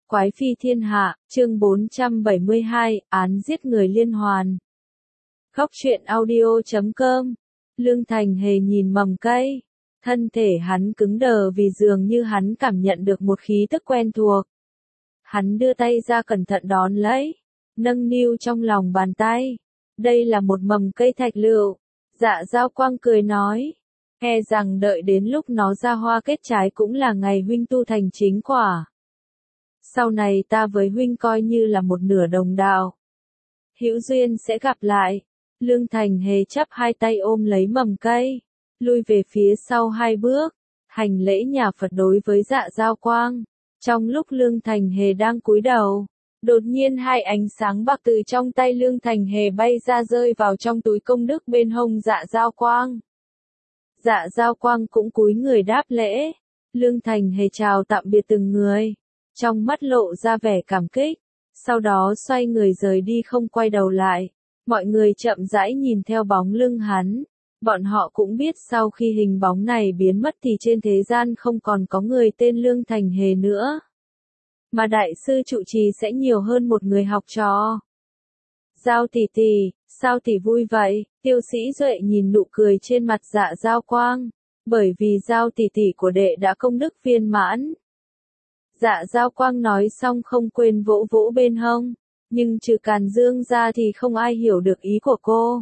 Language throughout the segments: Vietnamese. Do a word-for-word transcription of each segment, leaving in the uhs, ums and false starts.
Quái phi thiên hạ, chương bốn trăm bảy mươi hai, án giết người liên hoàn. Khóc chuyện audio chấm com. Lương Thành Hề nhìn mầm cây. Thân thể hắn cứng đờ vì dường như hắn cảm nhận được một khí tức quen thuộc. Hắn đưa tay ra cẩn thận đón lấy, nâng niu trong lòng bàn tay. Đây là một mầm cây thạch lựu. Dạ Dao Quang cười nói. E rằng đợi đến lúc nó ra hoa kết trái cũng là ngày huynh tu thành chính quả. Sau này ta với huynh coi như là một nửa đồng đạo. Hữu duyên sẽ gặp lại. Lương Thành Hề chắp hai tay ôm lấy mầm cây, lui về phía sau hai bước, hành lễ nhà Phật đối với Dạ Dao Quang. Trong lúc Lương Thành Hề đang cúi đầu, đột nhiên hai ánh sáng bạc từ trong tay Lương Thành Hề bay ra rơi vào trong túi công đức bên hông Dạ Dao Quang. Dạ Dao Quang cũng cúi người đáp lễ. Lương Thành Hề chào tạm biệt từng người, trong mắt lộ ra vẻ cảm kích, sau đó xoay người rời đi không quay đầu lại. Mọi người chậm rãi nhìn theo bóng lưng hắn, bọn họ cũng biết sau khi hình bóng này biến mất thì trên thế gian không còn có người tên Lương Thành Hề nữa, mà đại sư trụ trì sẽ nhiều hơn một người học trò. Giao tỷ tỷ, sao tỷ vui vậy? Tiêu Sĩ Duệ nhìn nụ cười trên mặt Dạ Dao Quang, bởi vì Giao tỷ tỷ của đệ đã công đức viên mãn. Dạ Dao Quang nói xong không quên vỗ vỗ bên hông, nhưng trừ Càn Dương ra thì không ai hiểu được ý của cô.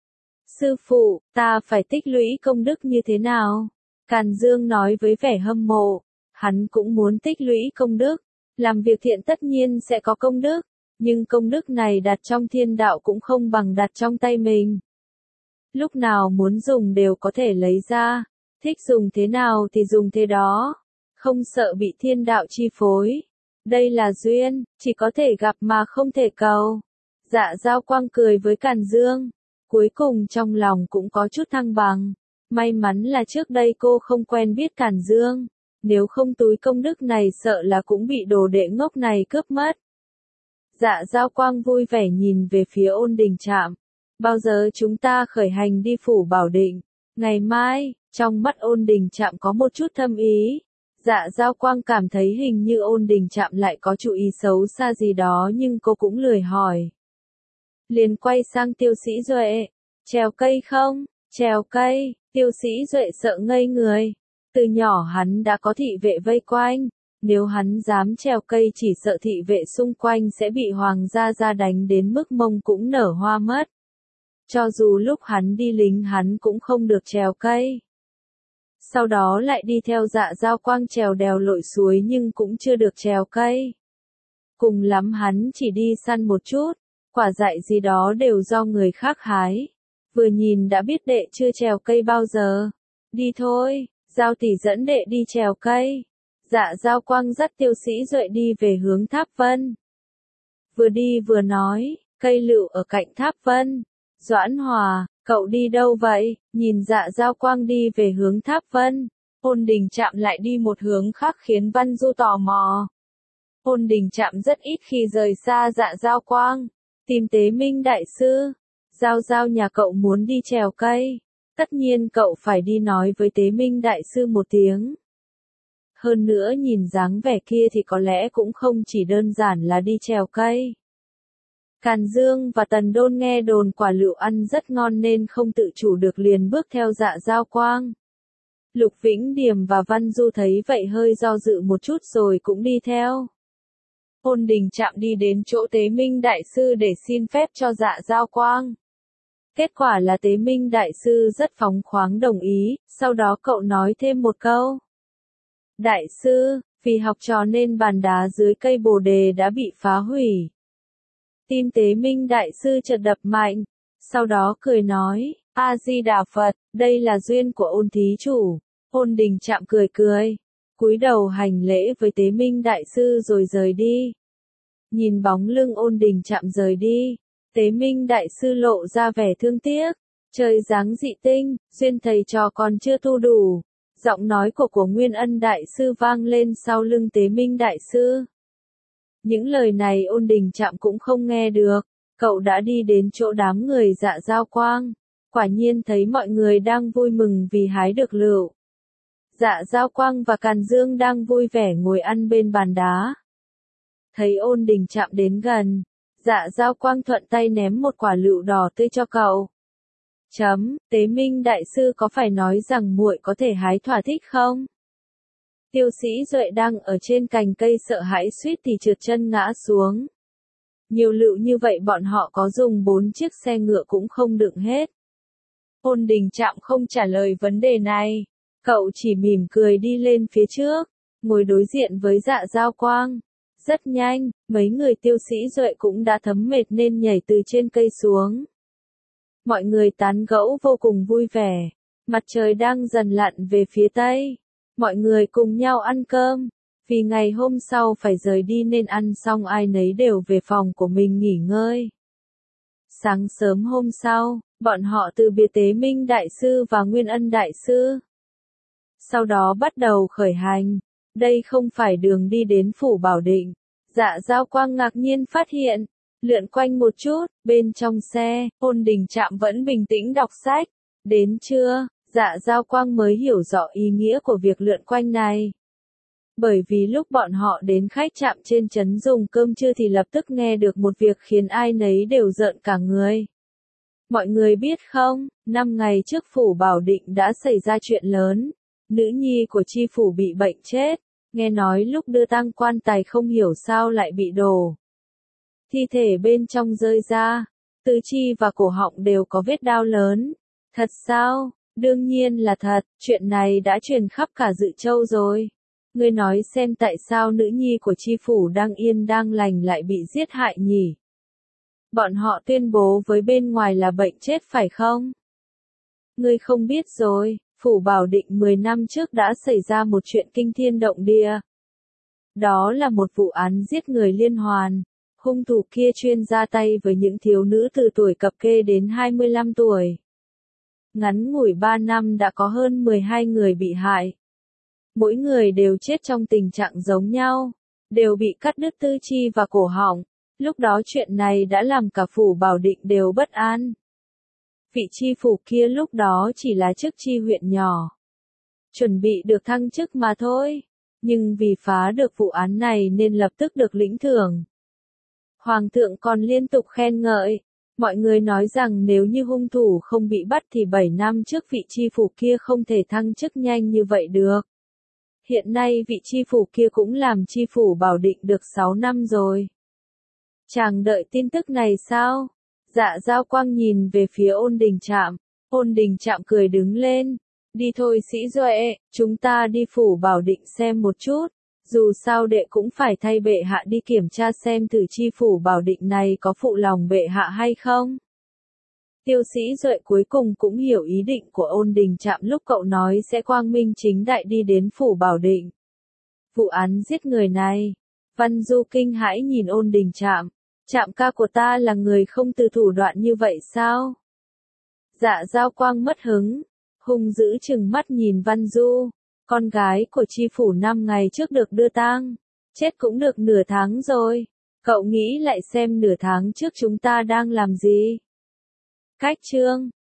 Sư phụ, ta phải tích lũy công đức như thế nào? Càn Dương nói với vẻ hâm mộ, hắn cũng muốn tích lũy công đức, làm việc thiện tất nhiên sẽ có công đức, nhưng công đức này đặt trong thiên đạo cũng không bằng đặt trong tay mình. Lúc nào muốn dùng đều có thể lấy ra, thích dùng thế nào thì dùng thế đó. Không sợ bị thiên đạo chi phối. Đây là duyên, chỉ có thể gặp mà không thể cầu. Dạ Dao Quang cười với Càn Dương, cuối cùng trong lòng cũng có chút thăng bằng. May mắn là trước đây cô không quen biết Càn Dương, nếu không túi công đức này sợ là cũng bị đồ đệ ngốc này cướp mất. Dạ Dao Quang vui vẻ nhìn về phía Ôn Đình Trạm. Bao giờ chúng ta khởi hành đi phủ Bảo Định? Ngày mai. Trong mắt Ôn Đình Trạm có một chút thâm ý. Dạ Dao Quang cảm thấy hình như Ôn Đình Trạm lại có chủ ý xấu xa gì đó nhưng cô cũng lười hỏi. Liền quay sang Tiêu Sĩ Duệ. Trèo cây không? Trèo cây. Tiêu Sĩ Duệ sợ ngây người. Từ nhỏ hắn đã có thị vệ vây quanh. Nếu hắn dám trèo cây chỉ sợ thị vệ xung quanh sẽ bị hoàng gia gia đánh đến mức mông cũng nở hoa mất. Cho dù lúc hắn đi lính hắn cũng không được trèo cây. Sau đó lại đi theo Dạ Dao Quang trèo đèo lội suối nhưng cũng chưa được trèo cây. Cùng lắm hắn chỉ đi săn một chút, quả dại gì đó đều do người khác hái. Vừa nhìn đã biết đệ chưa trèo cây bao giờ. Đi thôi, Giao tỷ dẫn đệ đi trèo cây. Dạ Dao Quang dắt Tiêu Sĩ Duệ đi về hướng Tháp Vân. Vừa đi vừa nói, cây lựu ở cạnh Tháp Vân. Doãn Hòa, cậu đi đâu vậy? Nhìn Dạ Dao Quang đi về hướng Tháp Vân, Ôn Đình Trạm lại đi một hướng khác khiến Văn Du tò mò. Ôn Đình Trạm rất ít khi rời xa Dạ Dao Quang, tìm Tế Minh đại sư. Giao Giao nhà cậu muốn đi trèo cây, tất nhiên cậu phải đi nói với Tế Minh đại sư một tiếng. Hơn nữa nhìn dáng vẻ kia thì có lẽ cũng không chỉ đơn giản là đi trèo cây. Càn Dương và Tần Đôn nghe đồn quả lựu ăn rất ngon nên không tự chủ được liền bước theo Dạ Dao Quang. Lục Vĩnh Điềm và Văn Du thấy vậy hơi do dự một chút rồi cũng đi theo. Ôn Đình Trạm đi đến chỗ Tế Minh đại sư để xin phép cho Dạ Dao Quang. Kết quả là Tế Minh đại sư rất phóng khoáng đồng ý, sau đó cậu nói thêm một câu. Đại sư, vì học trò nên bàn đá dưới cây bồ đề đã bị phá hủy. Tim Tế Minh đại sư chợt đập mạnh, sau đó cười nói, A-di-đà Phật, đây là duyên của Ôn thí chủ. Ôn Đình Trạm cười cười, cúi đầu hành lễ với Tế Minh đại sư rồi rời đi. Nhìn bóng lưng Ôn Đình Trạm rời đi, Tế Minh đại sư lộ ra vẻ thương tiếc. Trời giáng dị tinh, duyên thầy trò còn chưa thu đủ. Giọng nói của của Nguyên Ân đại sư vang lên sau lưng Tế Minh đại sư. Những lời này Ôn Đình Trạm cũng không nghe được, cậu đã đi đến chỗ đám người Dạ Dao Quang, quả nhiên thấy mọi người đang vui mừng vì hái được lựu. Dạ Dao Quang và Càn Dương đang vui vẻ ngồi ăn bên bàn đá. Thấy Ôn Đình Trạm đến gần, Dạ Dao Quang thuận tay ném một quả lựu đỏ tươi cho cậu. Chấm, Tế Minh đại sư có phải nói rằng muội có thể hái thỏa thích không? Tiêu Sĩ Duệ đang ở trên cành cây sợ hãi suýt thì trượt chân ngã xuống. Nhiều lựu như vậy bọn họ có dùng bốn chiếc xe ngựa cũng không đựng hết. Ôn Đình Trạm không trả lời vấn đề này. Cậu chỉ mỉm cười đi lên phía trước, ngồi đối diện với Dạ Dao Quang. Rất nhanh, mấy người Tiêu Sĩ Duệ cũng đã thấm mệt nên nhảy từ trên cây xuống. Mọi người tán gẫu vô cùng vui vẻ. Mặt trời đang dần lặn về phía tây. Mọi người cùng nhau ăn cơm. Vì ngày hôm sau phải rời đi nên ăn xong ai nấy đều về phòng của mình nghỉ ngơi. Sáng sớm hôm sau, bọn họ từ biệt Tế Minh đại sư và Nguyên Ân đại sư. Sau đó bắt đầu khởi hành. Đây không phải đường đi đến Phủ Bảo Định. Dạ Dao Quang ngạc nhiên phát hiện. Lượn quanh một chút, bên trong xe, Ôn Đình Trạm vẫn bình tĩnh đọc sách. Đến trưa, Dạ Dao Quang mới hiểu rõ ý nghĩa của việc lượn quanh này. Bởi vì lúc bọn họ đến khách trạm trên trấn dùng cơm trưa thì lập tức nghe được một việc khiến ai nấy đều rợn cả người. Mọi người biết không, năm ngày trước Phủ Bảo Định đã xảy ra chuyện lớn. Nữ nhi của chi phủ bị bệnh chết. Nghe nói lúc đưa tang quan tài không hiểu sao lại bị đổ. Thi thể bên trong rơi ra. Tứ chi và cổ họng đều có vết đao lớn. Thật sao? Đương nhiên là thật. Chuyện này đã truyền khắp cả Dự Châu rồi. Ngươi nói xem tại sao nữ nhi của chi phủ đang yên đang lành lại bị giết hại nhỉ? Bọn họ tuyên bố với bên ngoài là bệnh chết phải không? Ngươi không biết rồi, Phủ Bảo Định mười năm trước đã xảy ra một chuyện kinh thiên động địa. Đó là một vụ án giết người liên hoàn. Hung thủ kia chuyên ra tay với những thiếu nữ từ tuổi cập kê đến hai mươi lăm tuổi. Ngắn ngủi ba năm đã có hơn mười hai người bị hại. Mỗi người đều chết trong tình trạng giống nhau, đều bị cắt đứt tư chi và cổ họng. Lúc đó chuyện này đã làm cả Phủ Bảo Định đều bất an. Vị chi phủ kia lúc đó chỉ là chức chi huyện nhỏ. Chuẩn bị được thăng chức mà thôi. Nhưng vì phá được vụ án này nên lập tức được lĩnh thưởng. Hoàng thượng còn liên tục khen ngợi. Mọi người nói rằng nếu như hung thủ không bị bắt thì bảy năm trước vị chi phủ kia không thể thăng chức nhanh như vậy được. Hiện nay vị chi phủ kia cũng làm chi phủ Bảo Định được sáu năm rồi. Chàng đợi tin tức này sao? Dạ Dao Quang nhìn về phía Ôn Đình Trạm. Ôn Đình Trạm cười đứng lên. Đi thôi Sĩ Duệ, chúng ta đi Phủ Bảo Định xem một chút. Dù sao đệ cũng phải thay bệ hạ đi kiểm tra xem thử chi Phủ Bảo Định này có phụ lòng bệ hạ hay không. Tiêu Sĩ Duệ cuối cùng cũng hiểu ý định của Ôn Đình Trạm lúc cậu nói sẽ quang minh chính đại đi đến Phủ Bảo Định. Vụ án giết người này. Văn Du kinh hãi nhìn Ôn Đình Trạm. Trạm ca của ta là người không từ thủ đoạn như vậy sao? Dạ Dao Quang mất hứng. Hung dữ chừng mắt nhìn Văn Du. Con gái của chi phủ năm ngày trước được đưa tang. Chết cũng được nửa tháng rồi. Cậu nghĩ lại xem nửa tháng trước chúng ta đang làm gì? Cách chương